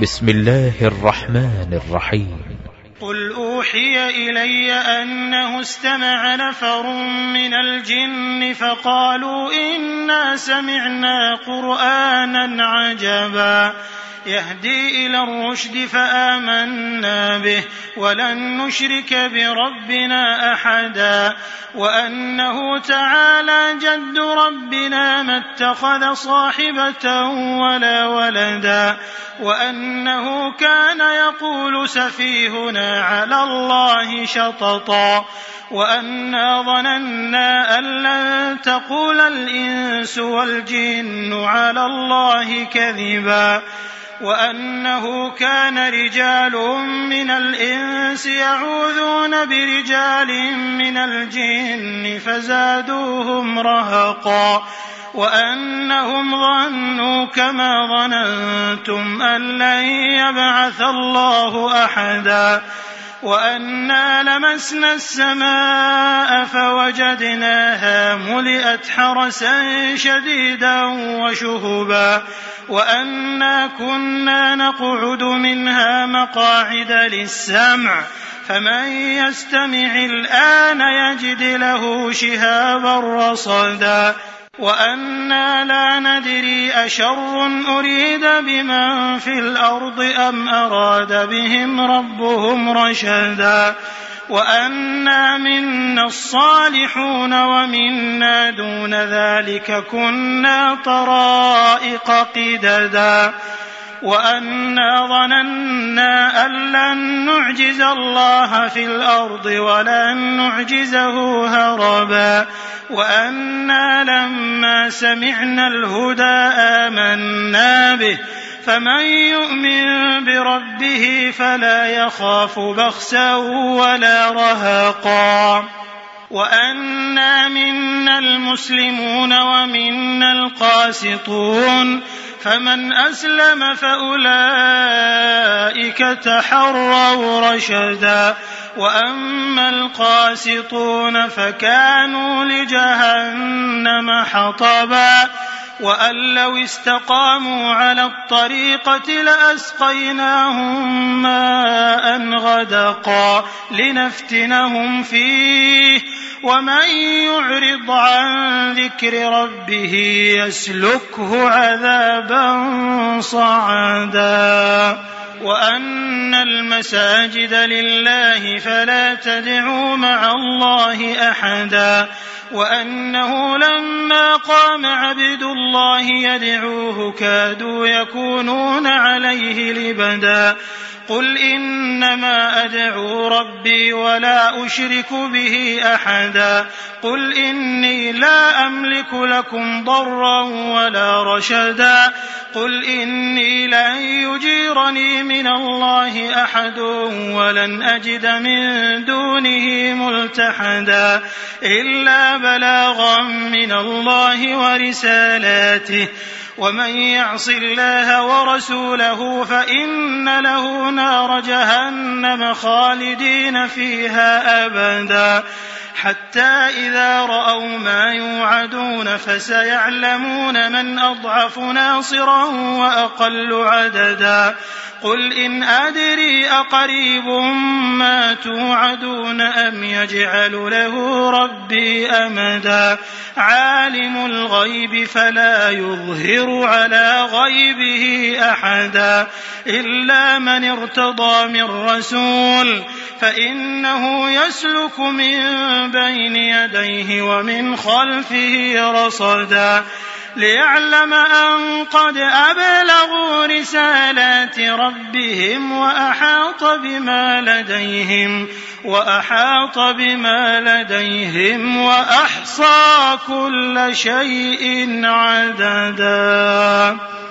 بسم الله الرحمن الرحيم. قل أوحي إلي أنه استمع نفر من الجن فقالوا إنا سمعنا قرآنا عجبا يهدي إلى الرشد فآمنا به ولن نشرك بربنا أحدا وأنه تعالى جد ربنا ما اتخذ صاحبة ولا ولدا وأنه كان يقول سفيهنا على الله شططا وأنا ظننا أن لن تقول الإنس والجن على الله كذبا وأنه كان رجال من الإنس يعوذون برجال من الجن فزادوهم رهقا وأنهم ظنوا كما ظننتم أن لن يبعث الله أحدا وأنا لمسنا السماء فوجدناها ملئت حرسا شديدا وشهبا وأنا كنا نقعد منها مقاعد للسمع فمن يستمع الآن يجد له شهابا رصدا وأنا لا ندري أشر أريد بمن في الأرض أم أراد بهم ربهم رشدا وأنا منا الصالحون ومنا دون ذلك كنا طرائق قددا وأنا ظننا أن لن نعجز الله في الأرض ولن نعجزه هربا وأنا لما سمعنا الهدى آمنا به فمن يؤمن بربه فلا يخاف بخسا ولا رهقا وأنا منا المسلمون ومنا القاسطون فمن أسلم فأولئك تحروا رشدا وأما القاسطون فكانوا لجهنم حطبا وأن لو استقاموا على الطريقة لأسقيناهم ماء غدقا لنفتنهم فيه ومن يعرض عن ذكر ربه يسلكه عذابا صعدا وأن المساجد لله فلا تدعوا مع الله أحدا وأنه لما قام عبد الله يدعوه كادوا يكونون عليه لبدا قل إنما أدعو ربي ولا أشرك به أحدا قل إني لا أملك لكم ضرا ولا رشدا قل إني لن يجيرني من الله أحد ولن أجد من دونه ملتحدا إلا بلاغا من الله ورسالاته ومن يعص الله ورسوله فإن له نار جهنم خالدين فيها أبدا حتى إذا رأوا ما يوعدون فسيعلمون من أضعف ناصرا وأقل عددا قل إن أدري أقريب ما توعدون أم يجعل له ربي أمدا عالم الغيب فلا يظهر على غيبه أحدا إلا من ارتضى من رسول فإنه يسلك من بين يديه ومن خلفه رصدا ليعلم أن قد أبلغوا رسالات ربهم وأحاط بما لديهم وأحصى كل شيء عددا.